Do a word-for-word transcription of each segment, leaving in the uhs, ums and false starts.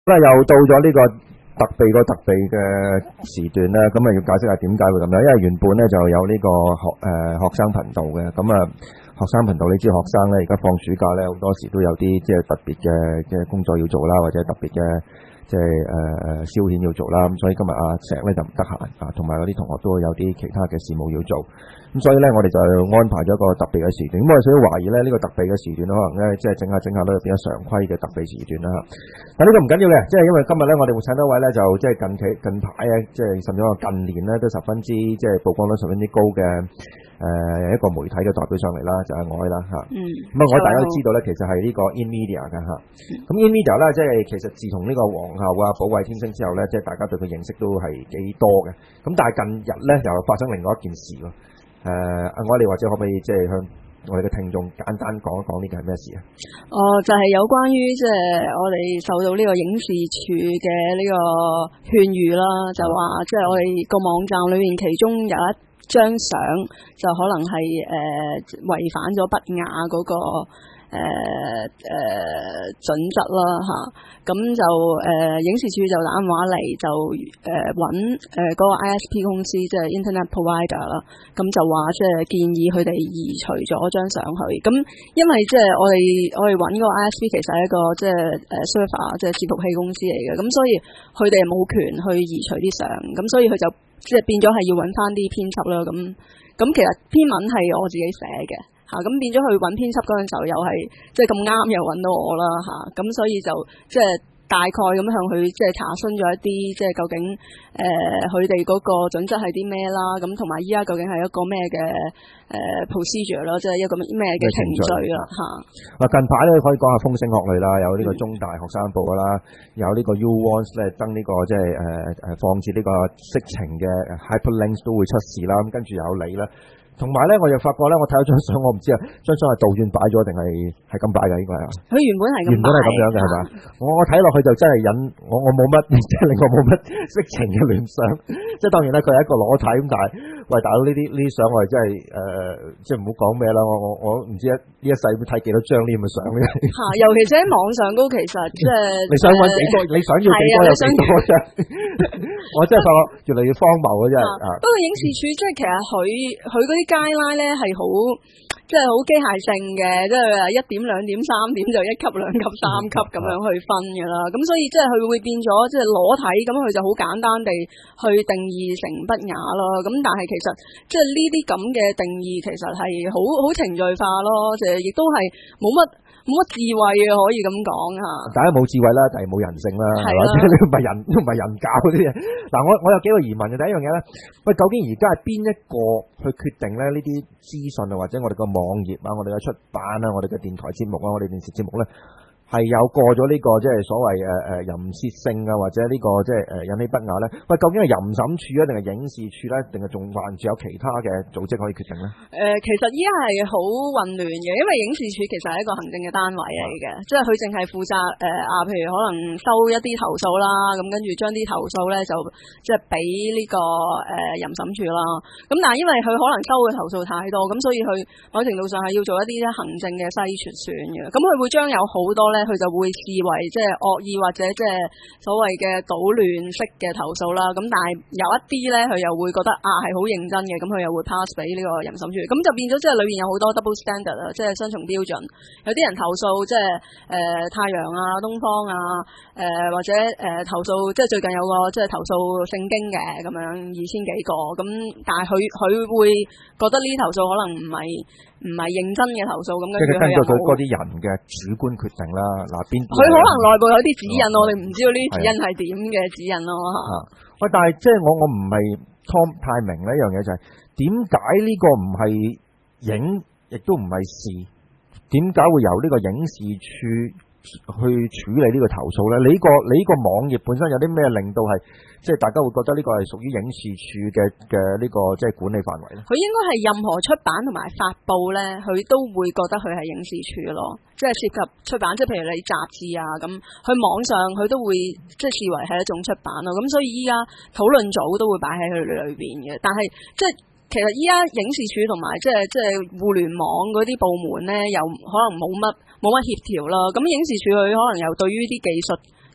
咁啊又到咗呢個特備個特備嘅時段啦，咁啊要解釋下點解會咁樣，因為原本咧就有呢個學誒、呃、學生頻道嘅，咁啊學生頻道你知學生咧而家放暑假咧好多時都有啲即係特別嘅嘅工作要做啦，或者特別嘅即係誒誒消遣要做啦，咁所以今日阿石咧就唔得閒啊，同埋嗰啲同學都會有啲其他嘅事務要做。咁所以咧，我哋就安排咗一個特別嘅時段。咁我哋所以懷疑咧，呢、這個特別嘅時段可能咧，即係整下整下都變咗常規嘅特別時段啦。但呢個唔緊要嘅，即係因為今日咧，我哋會請多位咧，就即係近期近排啊，即係甚至乎近年咧，都十分之即係曝光率十分之高嘅誒、呃、一個媒體嘅代表上嚟啦，就係我啦嚇。嗯。咁啊，我大家都知道咧，其實係呢個 InMedia 嘅嚇。咁 InMedia 咧，即係其實自從呢個皇后啊、保衛天星之後咧，即係大家對佢認識都係幾多嘅。咁但係近日咧，又發生另外一件事咯。誒、呃，我哋或者可唔可以即係向我哋嘅聽眾簡單講一講呢個係咩事啊？ 哦，就係、是、有關於即係我哋受到呢個影視處嘅呢個勸喻啦，就話即係我哋個網站裏面其中有一張相就可能係誒違反咗不雅嗰、那個誒誒、呃呃、準則啦嚇。咁就誒、呃、影視處就打電話嚟就誒揾誒嗰個 I S P 公司，即係 Internet Provider 啦。咁就話即係建議佢哋移除咗張相去。咁因為即係我哋我哋揾嗰個 I S P 其實係一個即係誒 server 即係伺服器公司嚟嘅。咁所以佢哋冇權去移除啲相。咁所以佢就即係變咗係要揾翻啲編輯啦。咁咁其實篇文係我自己寫嘅。嚇咁、啊、變咗去揾編輯嗰陣時候又係即係咁啱又揾到我啦嚇，咁、啊、所以就即係大概咁向佢即係查詢咗一啲即係究竟誒佢哋嗰個準則係啲咩啦，咁同埋依家究竟係一個咩嘅誒 procedure 啦，即係一個咩嘅程序啦嚇。 嗱近排咧可以講下風聲鶴唳啦，有呢個中大學生報啦，有呢個 YouWants 咧登呢個即係誒誒放置呢個色情嘅 hyperlinks 都會出事啦，咁跟住有你啦。同埋咧，我又發覺咧，我睇到張相，我唔知啊，張相係倒轉擺咗定係係咁擺嘅應該係。 佢原本係咁。原本係咁樣嘅係嘛？ 我我睇落去就真係引我我冇乜，即係令我冇乜色情嘅聯想。即係當然啦，佢係一個裸體咁，但係喂大佬呢啲呢啲相我係真係誒、呃，即係唔好講咩啦。我我我唔知呢一世會睇幾多張呢咁嘅相嘅。 嚇！尤其是喺網上高，其實即係你想揾幾多？你想要幾多有幾多張？我真係發覺越嚟越荒謬啊！真係啊。不過影視處即係其實佢佢嗰啲街拉咧係好即係好機械性嘅，即係一點兩點三點就一級兩級三級咁樣去分㗎啦。咁所以即係佢會變咗即係裸體，咁佢就好簡單地去定義成不雅咯。咁但係其實即係呢啲咁嘅定義其實係好好程序化咯，就亦都係冇乜冇乜智慧嘅可以咁講嚇。 大家冇智慧啦，但係冇人性啦，係嘛？即係你唔係人，唔係人教嗰啲嘢。嗱，我我有幾個疑問嘅。第一樣嘢咧，喂，究竟而家係邊一個去決定咧呢啲資訊啊，或者我哋個網頁啊，我哋嘅出版啊，我哋嘅電台節目啊，我哋電視節目咧？係有過咗呢、這個即係所謂誒誒、呃、淫褻性啊，或者呢、這個即係誒引起不雅咧？喂，究竟係淫審處啊，定係影視處咧，定係仲還住有其他嘅組織可以決定咧？誒、 呃，其實依家係好混亂嘅，因為影視處其實係一個行政嘅單位嚟嘅，啊、即係佢淨係負責誒啊、呃，譬如可能收一啲投訴啦，咁跟住將啲投訴咧就即係俾呢個誒淫審處啦。咁但係因為佢可能收嘅投訴太多，咁所以佢某程度上係要做一啲行政嘅篩選嘅。咁佢會將有好多咧。佢就會視為即係惡意或者即係所謂嘅搗亂式嘅投訴啦。咁但係有一啲咧，佢又會覺得啊係好認真嘅，咁佢又會 pass 俾呢個淫審處。咁就變咗即係裏面有好多 double standard 啊，即係雙重標準。有啲人投訴即係誒太陽啊、東方啊，誒、呃、或者誒、呃、投訴即係最近有個即係投訴聖經嘅咁樣二千幾個。咁但係佢佢會覺得呢啲投訴可能唔係唔係認真嘅投訴。咁跟住佢又根據佢嗰啲人嘅主觀決定啦。嗱，邊佢可能內部有啲指引，哦、我哋唔知道呢啲指引係點嘅指引咯嚇。 喂，但係即係我我唔係太明呢一樣嘢，就係點解呢個唔係影，亦都唔係視，點解會由呢個影視處去處理呢個投訴咧？你呢個你呢個網頁本身有啲咩令到係即係大家會覺得呢個係屬於影視處嘅嘅呢個即係管理範圍咧？ 佢應該係任何出版同埋發布咧，佢都會覺得佢係影視處咯。即係涉及出版，即係譬如你雜誌啊咁，佢網上佢都會即係視為係一種出版咯。咁所以依家討論組都會擺喺佢裏邊嘅。但係即係其實依家影視處同埋即係即係互聯網嗰啲部門咧，又可能冇乜冇乜協調啦。咁影視處佢可能又對於啲技術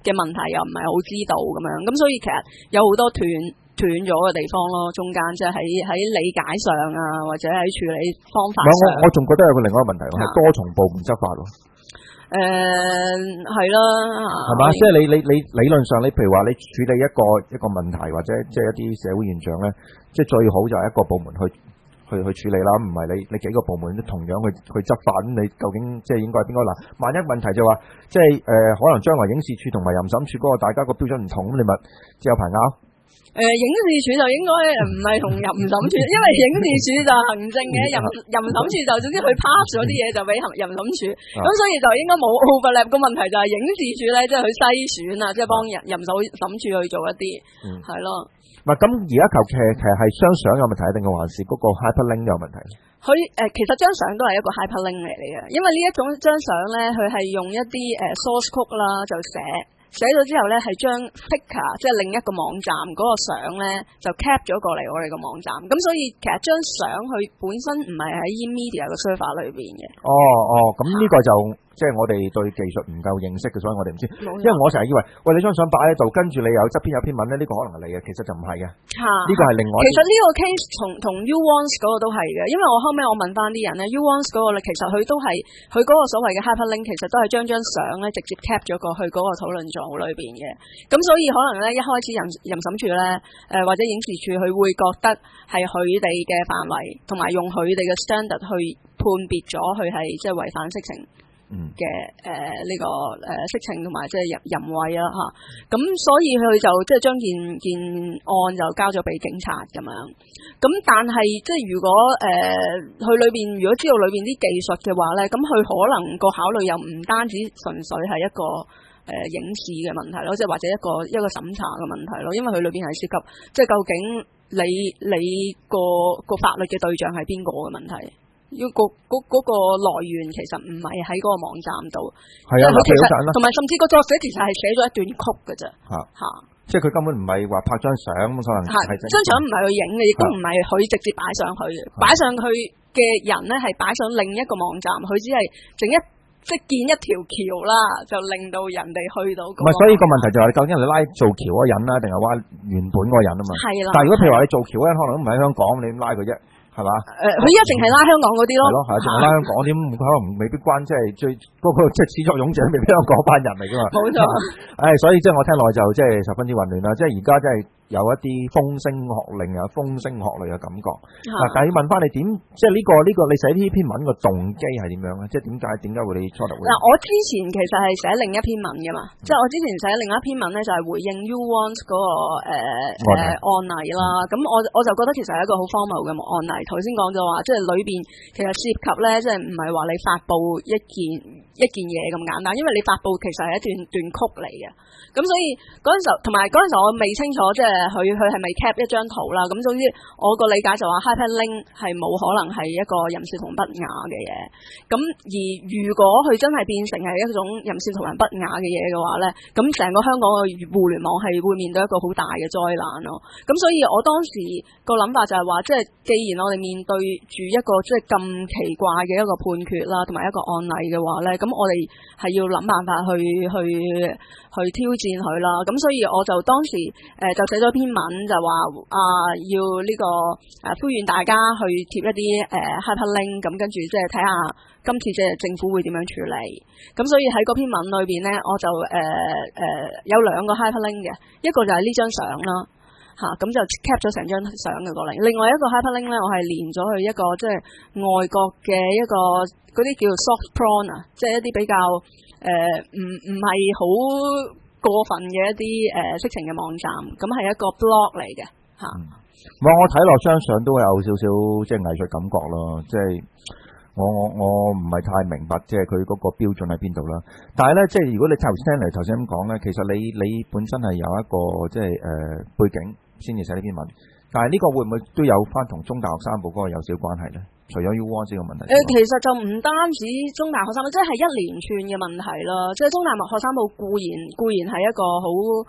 嘅問題又唔係好知道咁樣，咁所以其實有好多斷斷咗嘅地方咯，中間即係喺喺理解上啊，或者喺處理方法上。 我我仲覺得有個另外一個問題，係多重部門執法咯。 誒係啦， 係嘛？即係你你你理論上，你譬如話你處理一個一個問題，或者即係一啲社會現象咧，即係最好就係一個部門去去去處理啦，唔係你你幾個部門都同樣去去執法，咁你究竟即係應該係邊個嗱？萬一問題就話即係誒、呃，可能將來影視處同埋淫審處嗰個大家個標準唔同，咁你咪即係有排拗。 誒、呃，影視處就應該唔係同淫審處，因為影視處就行政嘅，淫淫審處就總之佢 pass 咗啲嘢就俾淫淫審處，咁、啊、所以就應該冇 overlap。個問題就係影視處咧，即係去篩選啊，即係幫人淫審審處去做一啲，係咯、嗯。 唔係咁而家求其其實係張相有問題，定係還是嗰個 hyperlink 有問題？佢誒、 呃、其實張相都係一個 hyperlink 嚟嘅，因為呢一種張相咧，佢係用一啲誒 source code 啦，就寫。寫咗之後咧，係將 Flickr 即係另一個網站嗰個相咧，就 cap 咗過嚟我哋個網站。咁所以其實張相佢本身唔係喺 eMedia 個 server 裏邊嘅。哦哦，咁呢個就即係我哋對技術唔夠認識嘅，所以我哋唔知。因為我成日以為，喂，你張相擺喺度，跟住你有側邊有篇文咧，呢、這個可能係你嘅，其實就唔係嘅。嚇、啊，呢個係另外。 其實呢個 case 同同 Uwants 嗰個都係嘅，因為我後尾我問翻啲人咧，Uwants 嗰個咧，其實佢都係佢嗰個所謂嘅 hyperlink，其實都係將張相咧直接 cap 咗過去嗰個討論組裏邊嘅。咁所以可能咧，一開始淫淫審處咧，誒、呃、或者影視處，佢會覺得係佢哋嘅範圍，同埋用佢哋嘅 standard 去判別咗佢係即係違反色情嘅誒呢個誒、呃、色情同埋即係淫淫穢啦嚇。咁、啊、所以佢就即係將件件案就交咗俾警察咁樣。咁但係即係如果誒佢裏邊如果知道裏邊啲技術嘅話咧，咁佢可能個考慮又唔單止純粹係一個。誒、呃、影視嘅問題咯，即係或者一個一個審查嘅問題咯，因為佢裏邊係涉及即係究竟你你個個法律嘅對象係邊個嘅問題，要、嗰個嗰嗰、嗰個來源其實唔係喺嗰個網站度，係啊，佢其實同埋甚至個作者其實係寫咗一段曲嘅啫，嚇嚇、啊， 即係佢根本唔係話拍張相咁可能係張相唔係去影嘅，亦都唔係佢直接擺上去嘅，擺上去嘅人咧係擺上另一個網站，佢只係整一。即係建一條橋啦，就令到人哋去到、那個。唔係，所以個問題就係、是、究竟你拉做橋嗰個人啦，定係話原本嗰個人啊嘛？係啦。但係如果譬如話你做橋嗰人，可能都唔喺香港，你點拉佢啫？係嘛？誒、呃，佢一定係拉香港嗰啲咯。係咯，係淨係拉香港啲，可能未必關，即係最嗰個即係始作俑者，未必香港班人嚟噶嘛。冇錯。誒，所以即係我聽落就即係十分之混亂啦。即係而家即係。有一啲風聲鶴唳啊，風聲鶴唳嘅感覺。嗱、啊，但係要問翻你點，即係呢、這個呢、這個你寫呢篇文個動機係點樣咧？即係點解點解會你初頭會？嗱，我之前其實係寫另一篇文嘅嘛，嗯、即係我之前寫另一篇文咧，就係、是、回應 Uwants 嗰、那個誒誒、呃、案例啦。咁、嗯、我我就覺得其實係一個好荒謬嘅案例。頭先講就話，即係裏邊其實涉及咧，即係唔係話你發布一件一件嘢咁簡單，因為你發布其實係一段段曲嚟嘅。咁所以嗰陣時候，同埋嗰陣時候我未清楚，即係佢佢係咪 cap 一張圖啦？咁總之我個理解就話 hyperlink 係冇可能係一個淫褻同不雅嘅嘢。咁而如果佢真係變成係一種淫褻同埋不雅嘅嘢嘅話咧，咁成個香港嘅互聯網係會面對一個好大嘅災難咯。咁所以我當時個諗法就係話，即係既然我哋面對住一個即係咁奇怪嘅一個判決啦，同埋一個案例嘅話咧，咁我哋係要諗辦法去去去挑戰佢啦，咁所以我就當時誒、呃、就寫咗篇文就話啊要呢、這個誒、啊、呼籲大家去貼一啲誒 hyperlink，咁跟住即係睇下今次即係政府會點樣處理。咁所以喺嗰篇文裏邊咧，我就誒誒、呃呃、有兩個 hyperlink 嘅，一個就係呢張相啦嚇，咁、啊、就 cap 咗成張相嘅過嚟。另外一個 hyperlink 咧，我係連咗去一個即係外國嘅一個嗰啲叫做 soft porn 啊，即係一啲比較誒唔唔係好過分嘅一啲誒、呃、色情嘅網站，咁係一個 blog 嚟嘅嚇。我我睇落張相都有少少即係藝術感覺咯，即係我我我唔係太明白即係佢嗰個標準喺邊度啦。但係咧，即係如果你頭先嚟頭先咁講咧，其實你你本身係有一個即係誒、呃、背景先至寫呢篇文，但係呢個會唔會都有翻同中大學生部嗰個有少少關係咧？除咗 Uwants 呢個問題，誒、呃、其實就唔單止中大學生部，即係一連串嘅問題啦。即係中大學生部固然固然係一個好好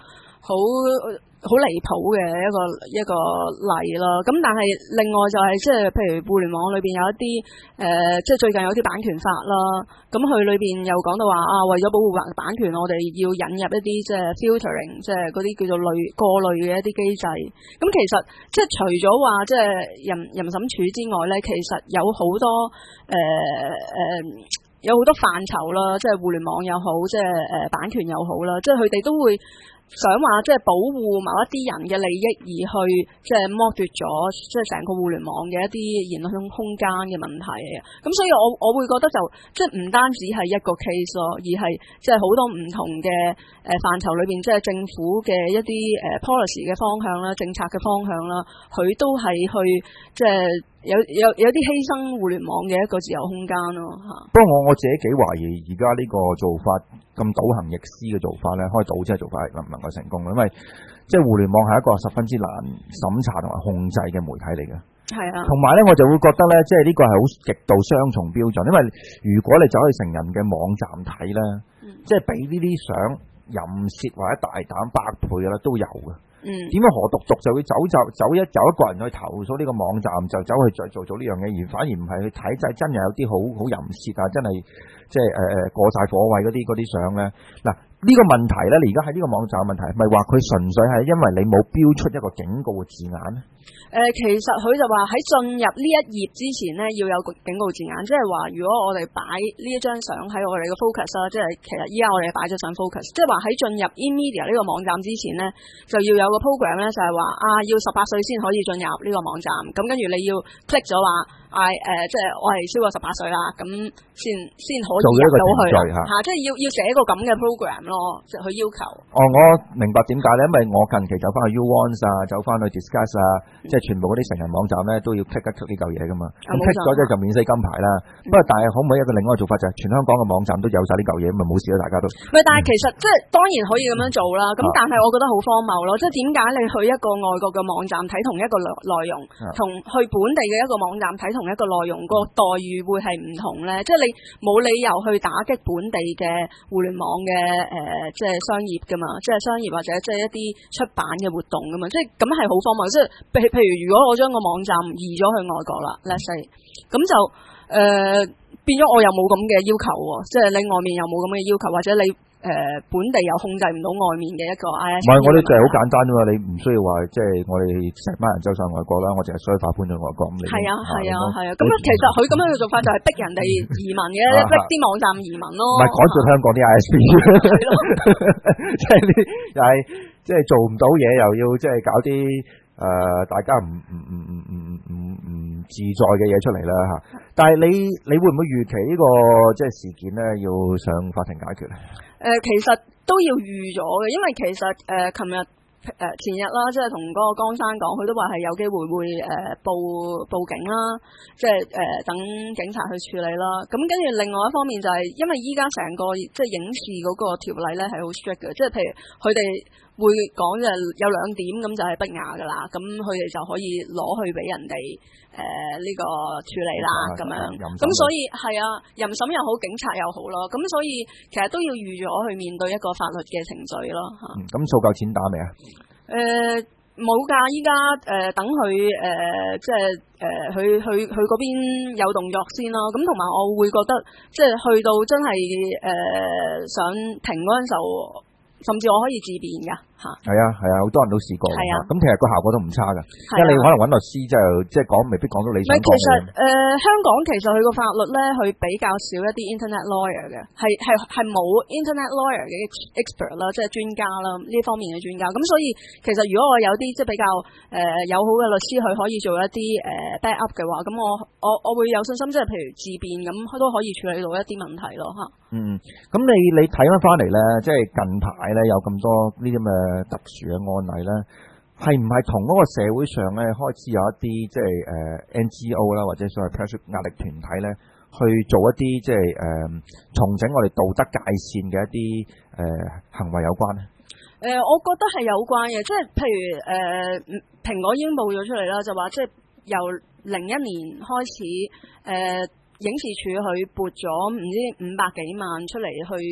好好離譜嘅一個一個例啦，咁但係另外就係即係譬如互聯網裏邊有一啲誒、呃，即係最近有啲版權法啦，咁佢裏邊又講到話啊，為咗保護版版權，我哋要引入一啲即係 filtering，即係嗰啲叫做類過濾嘅一啲機制。咁其實即係除咗話即係人人審處之外咧，其實有好多誒誒。呃呃有好多範疇啦，即係互聯網又好，即係誒版權又好啦，即係佢哋都會想話即係保護某一啲人嘅利益，而去即係剝奪咗即係成個互聯網嘅一啲言論空間嘅問題嘅。咁所以我我會覺得就即係唔單止係一個 case 咯，而係即係好多唔同嘅誒範疇裏邊，即係政府嘅一啲誒 policy 嘅方向啦、政策嘅方向啦，佢都係去即係。有有有啲犧牲互聯網嘅一個自由空間咯嚇。 不過我我自己幾懷疑而家呢個做法咁倒行逆施嘅做法咧，開倒即係做法能唔能夠成功？因為即係互聯網係一個十分之難審查同埋控制嘅媒體嚟嘅。 係啊。同埋咧，我就會覺得咧，即係呢個係好極度雙重標準。因為如果你走去成人嘅網站睇咧，嗯、即係俾呢啲相淫褻或者大膽百倍嘅啦，都有嘅。嗯，點解何獨獨就會走就走一有一個人去投訴呢個網站，就走去再做做呢樣嘢，而反而唔係去睇就真係有啲好好淫褻啊，真係即係誒誒過晒火位嗰啲嗰啲相咧。嗱呢、這個問題咧，你而家喺呢個網站嘅問題，咪話佢純粹係因為你冇標出一個警告嘅字眼咧？ 誒、呃，其實佢就話喺進入呢一頁之前咧，要有個警告字眼，即係話如果我哋擺呢一張相喺我哋嘅 focus 啦，即係其實依家我哋擺咗上 focus，即係話喺進入 inMedia 呢個網站之前咧，就要有個 program 咧，就係話啊，要十八歲先可以進入呢個網站，咁跟住你要 click 咗話，嗌、啊、誒、呃，即係我係超過十八歲啦，咁先先可以入到去嚇、啊，即係要要寫一個咁嘅 program 咯，即係去要求。哦， 我明白點解咧，因為我近期走翻去 YouOne 啊，走翻去 Discuss 啊，嗯、即係全部嗰啲成人網站咧都要 click 一 click 呢嚿嘢噶嘛，咁 click 咗即係就免死金牌啦。不過、嗯、但係可唔可以一個另外一個做法就係全香港嘅網站都有晒呢嚿嘢，咪冇事咯，大家都。唔係， 但係其實即係當然可以咁樣做啦。咁、嗯、但係我覺得好荒謬咯，即係點解你去一個外國嘅網站睇同一個內內容，同、嗯、去本地嘅一個網站睇同一個內容，個待遇會係唔同咧？即係你冇理由去打擊本地嘅互聯網嘅誒、呃，即係商業噶嘛，即係商業或者即係一啲出版嘅活動噶嘛，即係咁係好荒謬。即係譬譬如如果我將個網站移咗去外國啦 let's say 咁就誒、呃、變咗我又冇咁嘅要求喎，即係你外面又冇咁嘅要求，或者你誒、呃、本地又控制唔到外面嘅一個 I S P。唔係，我哋就係好簡單啫嘛，你唔需要話即係我哋成班人走上外國啦，我淨係需要發搬咗外國咁。係啊係啊係啊，咁其實佢咁樣嘅做法就係逼人哋移民嘅，逼啲網站移民咯。唔係趕住香港啲 I S P，即係呢又係即係做唔到嘢，又要即係搞啲。誒、呃，大家唔唔唔唔唔唔唔自在嘅嘢出嚟啦嚇，但係你你會唔會預期呢、這個即係事件咧要上法庭解決咧？誒、呃，其實都要預咗嘅，因為其實誒，琴、呃、日誒、呃、前日啦，即係同嗰個江生講，佢都話係有機會會誒、呃、報報警啦，即係誒、呃、等警察去處理啦。咁跟住另外一方面就係、是，因為依家成個即係影視嗰個條例咧係好 strict 嘅，即係譬如佢哋。會講就有兩點咁就係不雅噶啦，咁佢哋就可以攞去俾人哋誒呢個處理啦，咁、嗯、樣。咁所以係啊，淫審又好，警察又好咯。咁所以其實都要預咗去面對一個法律嘅程序咯嚇。咁數夠錢打未啊？誒冇㗎，依家誒等佢誒、呃、即係誒佢佢佢嗰邊有動作先咯。咁同埋我會覺得即係去到真係誒、呃、想停嗰陣時候。甚至我可以自辯㗎嚇，係啊係啊，好多人都試過，係啊，咁其實個效果都唔差㗎，因為你可能揾律師就即係講未必講到你想講嘅。其實誒、呃、香港其實佢個法律咧，佢比較少一啲 internet lawyer 嘅，係係係冇 internet lawyer 嘅 expert 啦，即係專家啦呢方面嘅專家。咁所以其實如果我有啲即係比較誒、呃、友好嘅律師，佢可以做一啲誒、呃、back up 嘅話，咁我我我會有信心，即係譬如自辯咁，佢都可以處理到一啲問題咯嚇。嗯，咁你你睇翻翻嚟咧，即係近排咧有咁多呢啲咁嘅特殊嘅案例咧，係唔係同嗰個社會上咧開始有一啲即係誒 N G O 啦，或者所謂 pressure 壓力團體咧，去做一啲即係誒重整我哋道德界線嘅一啲誒、呃、行為有關咧？誒、呃，我覺得係有關嘅，即係譬如誒、呃、蘋果已經報咗出嚟啦，就話即係由零一年開始誒。呃影視處佢撥咗唔知五百幾萬出嚟去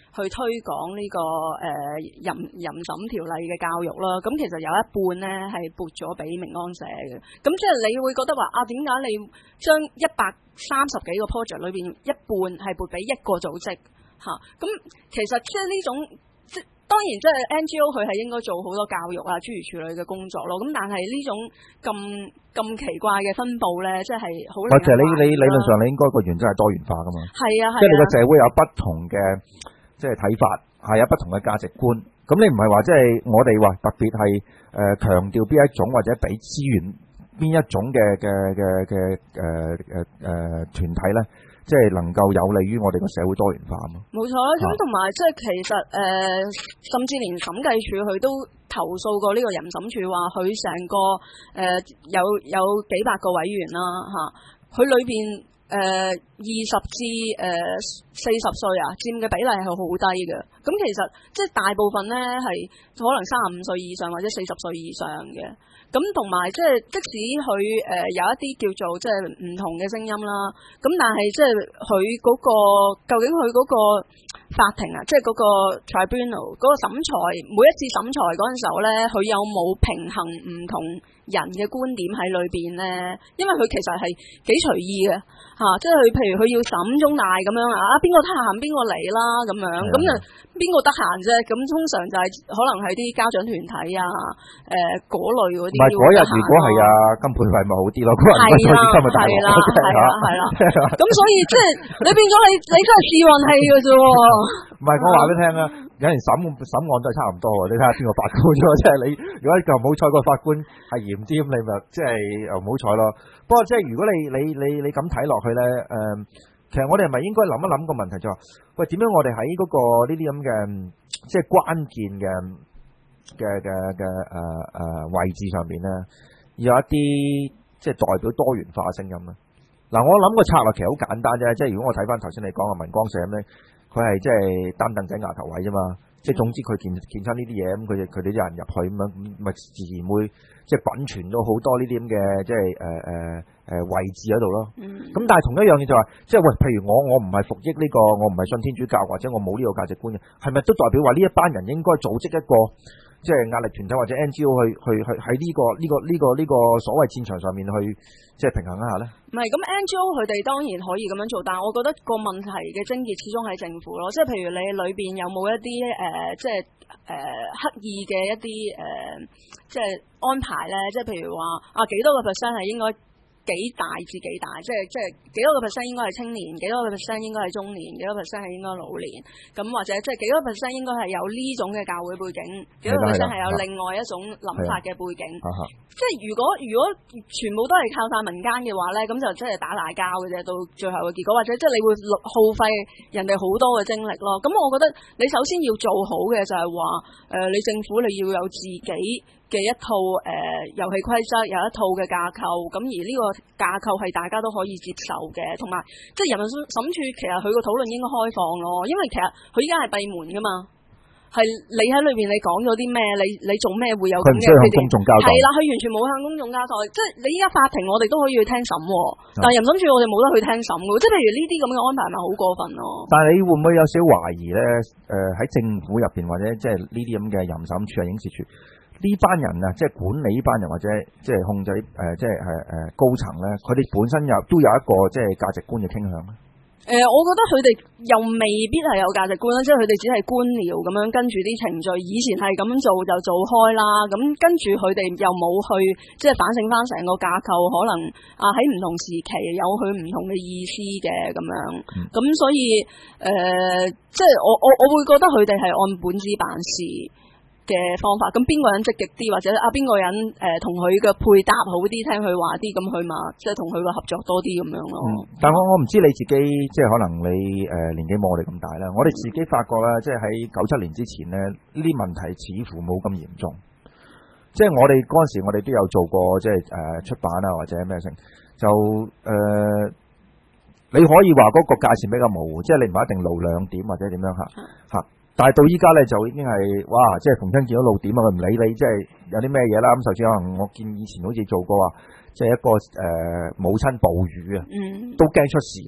去推廣呢、這個誒、呃、淫淫審條例嘅教育啦。咁其實有一半咧係撥咗俾明安社嘅。咁即係你會覺得話啊，點解你將一百三十幾個 project 裏邊一半係撥俾一個組織嚇？咁、啊、其實即係呢種即當然即係 N G O 佢係應該做好多教育啊諸如此類嘅工作咯。咁但係呢種咁咁奇怪嘅分佈咧，即係好。或者你你理論上你應該個原則係多元化噶嘛？ 係啊， 即係你個社會有不同嘅即係睇法，係有不同嘅價值觀。咁你唔係話即係我哋話特別係誒強調邊一種或者俾資源邊一種嘅嘅嘅嘅誒誒誒團體咧？即係能夠有利於我哋個社會多元化嘛？冇錯， 咁同埋即係其實誒、呃，甚至連審計署佢都投訴過呢個淫審處，話佢成個誒、呃、有有幾百個委員啦嚇，佢裏邊誒二十至誒四十歲啊，佔嘅比例係好低嘅。咁其實即係大部分咧係可能三十五歲以上或者四十歲以上嘅。咁同埋即係即使佢誒、呃、有一啲叫做即係唔同嘅聲音啦，咁但係即係佢嗰個究竟佢嗰個法庭啊，即係嗰個 tribunal 嗰個審裁，每一次審裁嗰陣時候咧，佢有冇平衡唔同人嘅觀點喺裏邊咧？因為佢其實係幾隨意嘅嚇、啊，即係佢譬如佢要審中大咁樣啊，邊個得閒邊個嚟啦咁樣，咁就邊個得閒啫？咁通常就係可能係啲家長團體啊，誒、呃、嗰類嗰啲。 唔係嗰日如果係啊金佩慧咪好啲咯，嗰日唔係今日大鑊， 係啦係啦，咁所以即係你變咗你你真係試運氣嘅啫喎。 唔係我話俾你聽啊，有人審審案都係差唔多喎，你睇下邊個法官啫，即係你如果就唔好彩個法官係嚴啲咁，你咪即係又唔好彩咯。不過即係如果你你你你咁睇落去咧，誒、呃，其實我哋係咪應該諗一諗個問題就話、是，喂點樣我哋喺嗰個呢啲咁嘅即係關鍵嘅嘅嘅嘅誒誒位置上邊咧，有一啲即係代表多元化嘅聲音咧。嗱，我諗個策略其實好簡單啫，即係如果我睇翻頭先你講嘅民光社咁咧，佢係即係擔凳仔牙頭位啫嘛。即係總之佢見見親呢啲嘢，咁佢哋佢哋啲人入去咁樣，咁咪自然會即係滾傳到好多呢啲咁嘅即係誒誒誒位置喺度咯。咁、嗯、但係同一樣嘢就話、是，即係喂，譬如我我唔係服役呢、這個，我唔係信天主教，或者我冇呢個價值觀嘅，係咪都代表話呢一班人應該組織一個即係壓力團體或者 N G O 去去去喺呢、這個呢、這個呢、這個呢、這個所謂戰場上面去即係平衡一下咧？ 唔係，咁 N G O 佢哋當然可以咁樣做，但係我覺得個問題嘅症結始終喺政府咯。即係譬如你裏邊有冇一啲誒、呃，即係誒、呃、刻意嘅一啲誒、呃，即係安排咧。即係譬如話啊，幾多個 percent 係應該幾大至幾大，即係即係幾多個 percent 應該係青年，幾多個 percent 應該係中年，幾多個 percent 係應該老年。咁或者即係幾多個 percent 應該係有呢種嘅教會背景，幾多個 percent 係有另外一種諗法嘅背景。即係如果如果全部都係靠晒民間嘅話咧，咁就真係打大交嘅啫，到最後嘅結果，或者即係你會耗費人哋好多嘅精力咯。咁我覺得你首先要做好嘅就係話，誒、呃、你政府你要有自己嘅一套誒遊戲規則，有一套嘅架構，咁而呢個架構係大家都可以接受嘅，同埋即係人民審處其實佢個討論應該開放咯，因為其實佢依家係閉門噶嘛，係你喺裏邊你講咗啲咩，你你做咩會有咁嘅向公眾交代？係啦，佢完全冇向公眾交代，即係你依家法庭我哋都可以去聽審，但係人民審處我哋冇得去聽審嘅，即係譬如呢啲咁嘅安排咪好過分咯。 但係你會唔會有少少懷疑咧？誒、呃、喺政府入邊或者即係呢啲咁嘅淫審處啊、影視處呢班人啊，即係管理呢班人或者即係控制誒、呃，即係誒誒高層咧，佢哋本身又都有一個即係價值觀嘅傾向咧。 誒、呃，我覺得佢哋又未必係有價值觀啦，即係佢哋只係官僚咁樣跟住啲程序，以前係咁做就做開啦。咁跟住佢哋又冇去即係反省翻成個架構，可能啊喺唔同時期有佢唔同嘅意思嘅咁樣。咁、嗯、所以誒、呃，即係我我我會覺得佢哋係按本子辦事嘅方法，咁邊個人積極啲，或者啊邊個人誒同佢嘅配搭好啲，聽佢話啲，咁佢嘛即係同佢嘅合作多啲咁樣咯。嗯、但我我唔知你自己，即係可能你誒、呃、年紀冇我哋咁大啦。我哋自己發覺啦，即係喺九七年之前咧，呢啲問題似乎冇咁嚴重。即係我哋嗰陣時，我哋都有做過即係誒、呃、出版啊，或者咩成就誒、呃，你可以話嗰個界線比較模糊，即係你唔一定露兩點或者點樣嚇嚇。嗯但係到依家咧就已經係哇，即係逢親見到露點啊，佢唔理你，即係有啲咩嘢啦。咁甚至可能我見以前好似做過話，即係一個誒、呃、母親哺乳啊，都驚出事啊。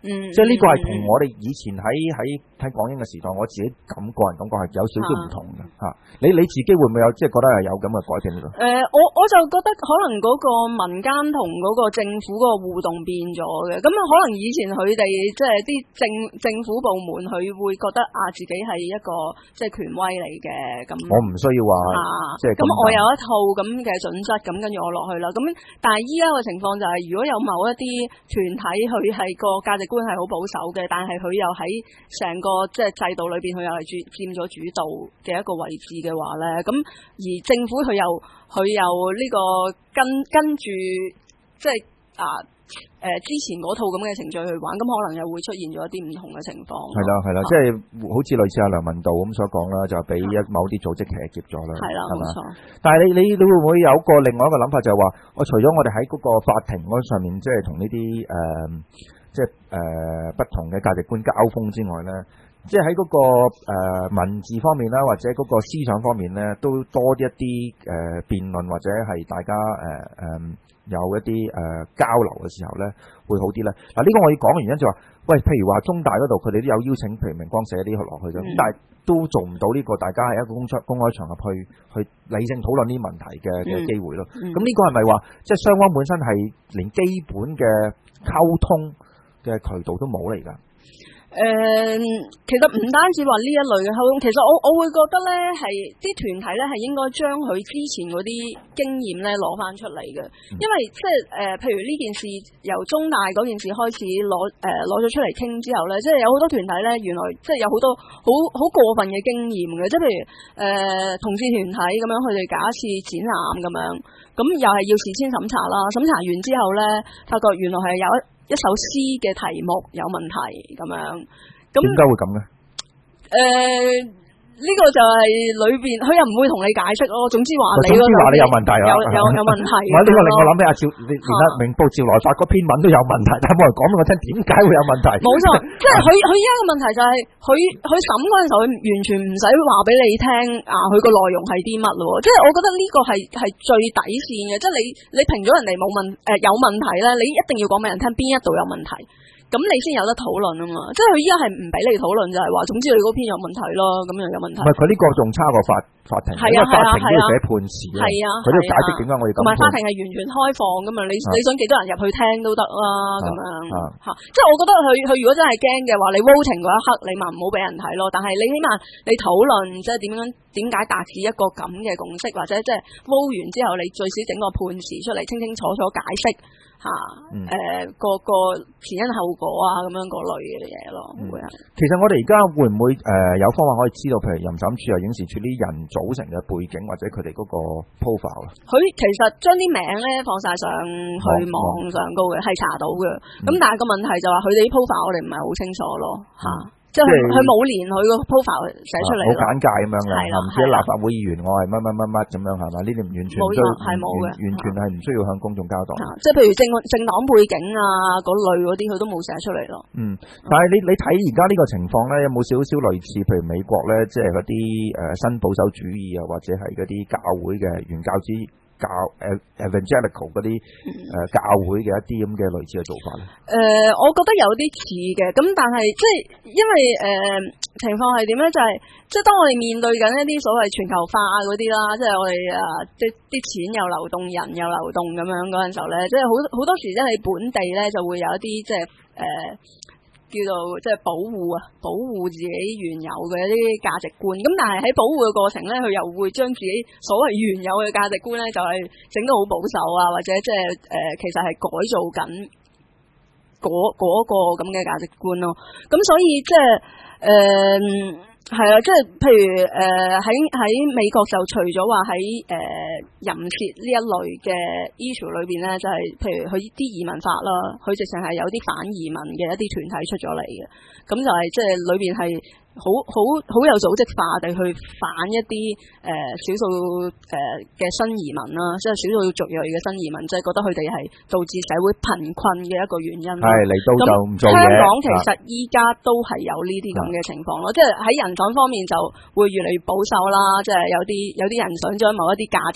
嗯， 即係呢個係同我哋以前喺喺喺港英嘅時代，我自己感個人感覺係有少少唔同嘅嚇、啊。你你自己會唔會有即係覺得係有咁嘅改變喺度？ 誒、呃，我我就覺得可能嗰個民間同嗰個政府嗰個互動變咗嘅，咁可能以前佢哋即係啲政政府部門，佢會覺得啊自己係一個即係權威嚟嘅，咁我唔需要話， 啊、 即係咁我有一套咁嘅準則，咁跟住我落去啦。咁但係依家嘅情況就係、是，如果有某一啲團體佢係個價值觀係好保守嘅，但係佢又喺成個即係制度裏邊，佢又係佔佔咗主導嘅一個位置嘅話咧，咁而政府佢又佢又呢個跟跟住即係啊誒、呃、之前嗰套咁嘅程序去玩，咁可能又會出現咗一啲唔同嘅情況。係啦係啦，即係好似類似阿梁文道咁所講啦，就俾一某啲組織騎劫咗啦。 係啦，冇錯。 但係你你你會唔會有個另外一個諗法，就係話，我除咗我哋喺嗰個法庭嗰上面，即係同呢啲誒，即係誒、呃、不同嘅價值觀交鋒之外咧，即係喺嗰個誒、呃、文字方面啦，或者嗰個思想方面咧，都多一啲誒、呃、辯論，或者係大家誒誒、呃、有一啲誒、呃、交流嘅時候咧，會好啲咧。嗱、啊，呢、這個我要講嘅原因就話、是，喂，譬如話中大嗰度，佢哋都有邀請，譬如明光社啲落去嘅，咁、嗯、但係都做唔到呢、這個，大家係一個公出公開場合去去理性討論呢啲問題嘅嘅機會咯。咁呢、嗯、個係咪話，即係雙方本身係連基本嘅溝通嘅渠道都冇嚟㗎？ 誒、呃，其實唔單止話呢一類嘅溝通，其實我我會覺得咧，係啲團體咧係應該將佢之前嗰啲經驗咧攞翻出嚟嘅，因為即係誒，譬如呢件事由中大嗰件事開始攞誒攞咗出嚟傾之後咧，即係有好多團體咧，原來即係有好多好好過分嘅經驗嘅，即係譬如誒、呃、同志團體咁樣，佢哋搞一次展覽咁樣，咁又係要事先審查啦，審查完之後咧，發覺原來係有一一首詩嘅題目有問題咁樣，咁點解會咁嘅？ 誒，呢個就係裏邊，佢又唔會同你解釋咯。總之話你嗰度話你有問題啊， 有有有問題。 我呢個令我諗起阿趙，連阿明報趙來發嗰篇文都有問題，但係冇人講俾我聽點解會有問題。 冇錯，即係佢佢依家嘅問題就係佢佢審嗰陣時候，佢完全唔使話俾你聽啊，佢個內容係啲乜咯。即係我覺得呢個係係最底線嘅，即係你你評咗人哋冇問誒、呃、有問題咧，你一定要講俾人聽邊一度有問題。咁你先有得討論啊嘛，即係佢依家係唔俾你討論，就係話總之你嗰篇有問題咯，咁樣有問題。唔係佢呢個仲差過法法庭， 係啊係啊係啊， 寫判詞啊， 係啊， 佢都解釋點解我哋咁。 同埋法庭係完全開放噶嘛，你你想幾多人入去聽都得啦，咁樣嚇。即係我覺得佢佢如果真係驚嘅話，你 voting 嗰一刻你咪唔好俾人睇咯。但係你起碼你討論即係點樣點解達至一個咁嘅共識，或者即係 vote 完之後你最少整個判詞出嚟，清清楚楚解釋。嚇，誒、呃、個個前因後果啊，咁樣嗰類嘅嘢咯，會啊、嗯。 其實我哋而家會唔會誒、呃、有方法可以知道，譬如淫審處啊、影視處呢啲人組成嘅背景，或者佢哋嗰個 profile 啊？ 佢其實將啲名咧放晒上去網上高嘅，係、嗯、查到嘅。咁、嗯、但係個問題就話佢哋啲 profile 我哋唔係好清楚咯，嚇、嗯。即係佢冇連佢個 profile 寫出嚟， 好簡介咁樣嘅，唔知立法會議員我係乜乜乜乜咁樣係嘛？呢啲完全冇錯，係冇嘅，完全係唔需要向公眾交代。 即係譬如政政黨背景啊嗰類嗰啲，佢都冇寫出嚟咯。 嗯，但係你你睇而家呢個情況咧，有冇少少類似譬如美國咧，即係嗰啲誒新保守主義啊，或者係嗰啲教會嘅原教旨教誒 evangelical 嗰啲誒教會嘅一啲咁嘅類似嘅做法咧？ 誒、呃，我覺得有啲似嘅，咁但係即係因為誒、呃、情況係點咧？就係、是、即係當我哋面對緊一啲所謂全球化嗰啲啦，即係我哋啊，即係啲錢又流動，人又流動咁樣嗰陣時候咧，即係好好多時即係本地咧就會有一啲即係誒。呃叫做即係保護啊，保護自己原有嘅一啲價值觀。咁但係喺保護嘅過程咧，佢又會將自己所謂原有嘅價值觀咧，就係整到好保守啊，或者即係誒，其實係改造緊嗰嗰個咁嘅價值觀咯。咁所以即係誒。呃係啊，即係譬如誒喺喺美國就除咗話喺誒淫褻呢一類嘅 issue 裏邊咧，就係、是、譬如佢啲移民法啦，佢直情係有啲反移民嘅一啲團體出咗嚟嘅，咁就係即係裏邊係好好好有組織化地去反一啲誒少數誒嘅新移民啦，即係少數族裔嘅新移民，即係覺得佢哋係導致社會貧困嘅一個原因。係嚟到就唔做嘢。香港其實依家都係有呢啲咁嘅情況咯，即係喺人種方面就會越嚟越保守啦，即係有啲有啲人想將某一啲價值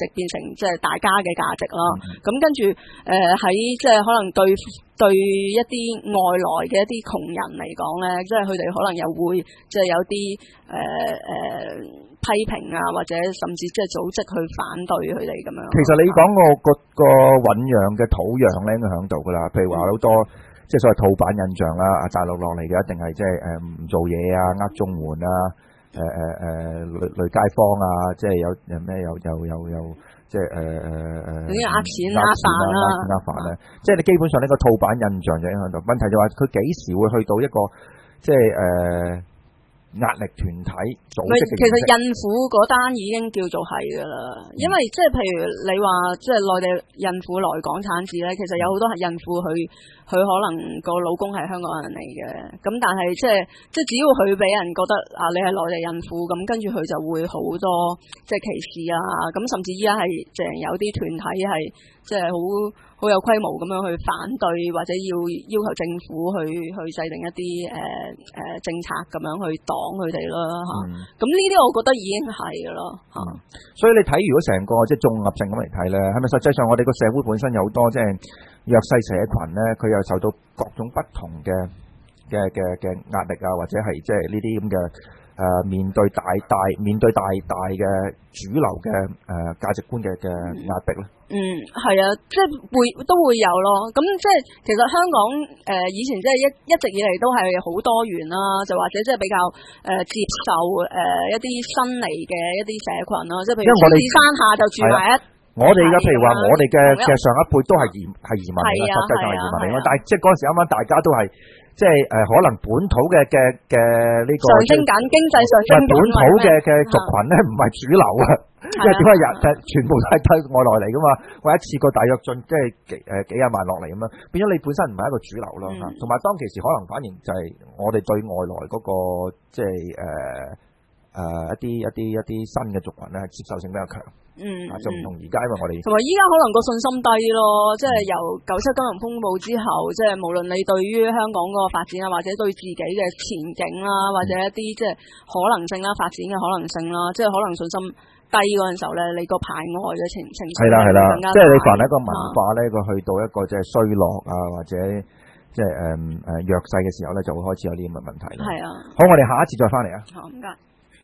變成即係大家嘅價值啦。咁、嗯、跟住誒喺即係可能對對一啲外來嘅一啲窮人嚟講咧，即係佢哋可能又會即係有啲誒誒批評啊，或者甚至即係組織去反對佢哋咁樣。其實你講個個個醖釀嘅土壤咧，應該喺度噶啦。譬如話好多、嗯、即係所謂套版印象啦，啊大陸落嚟嘅一定係即係誒唔做嘢啊，呃綜援啊，誒誒誒累累街坊啊，即係有有咩有有有有即係誒誒誒， 嗰啲呃錢呃飯啦， 呃飯咧，即係你基本上呢個套版印象就喺度。問題就話佢幾時會去到一個即係誒？呃壓力團體組織嘅， 其實孕婦嗰單已經叫做係㗎啦，因為即係譬如你話即係內地孕婦來港產子咧，其實有好多係孕婦佢佢可能個老公係香港人嚟嘅，咁但係即係即係只要佢俾人覺得啊你係內地孕婦，咁跟住佢就會好多即係歧視啊，咁甚至依家係淨有啲團體係即係好好有規模咁樣去反對或者要要求政府去去制定一啲誒誒政策咁樣去擋佢哋啦嚇，咁呢啲我覺得已經係㗎咯嚇。 所以你睇如果成個即係綜合性咁嚟睇咧，係咪實際上我哋個社會本身有好多即係弱勢社群咧，佢又受到各種不同嘅嘅嘅嘅壓力啊，或者係即係呢啲咁嘅誒面對大大面對大大嘅主流嘅誒價值觀嘅嘅壓迫咧。 嗯，係啊，即係會都會有咯。咁即係其實香港誒、呃、以前即係一一直以嚟都係好多元啦，就或者即係比較誒、呃、接受誒、呃、一啲新嚟嘅一啲社群啦，即係譬如獅子山下就住埋一。 我哋嘅譬如話我哋嘅嘅上一輩都係移係移民嚟嘅，實際上係移民嚟嘅，但係即係嗰陣時啱啱大家都係即係誒可能本土嘅嘅嘅呢個上升緊經濟上升緊， 本土嘅嘅族群咧唔係主流啊，即係點解人全部都係推外來嚟噶嘛？我一次過大躍進即係幾誒幾廿萬落嚟咁樣，變咗你本身唔係一個主流咯嚇。同埋當其時可能反而就係我哋對外來嗰個即係誒誒一啲一啲一啲新嘅族群咧，接受性比較強。嗯，就唔同而家，因為我哋同埋依家可能個信心低咯，即係由九七金融風暴之後，即係無論你對於香港嗰個發展啊，或者對自己嘅前景啦，或者一啲即係可能性啦、發展嘅可能性啦，即係可能信心低嗰陣時候咧，你個排外嘅情情緒係啦係啦，即係你凡係一個文化咧，佢去到一個即係衰落啊，或者即係誒誒弱勢嘅時候咧，就會開始有呢啲咁嘅問題啦。係啊，好，我哋下一次再翻嚟啊。 好，唔該。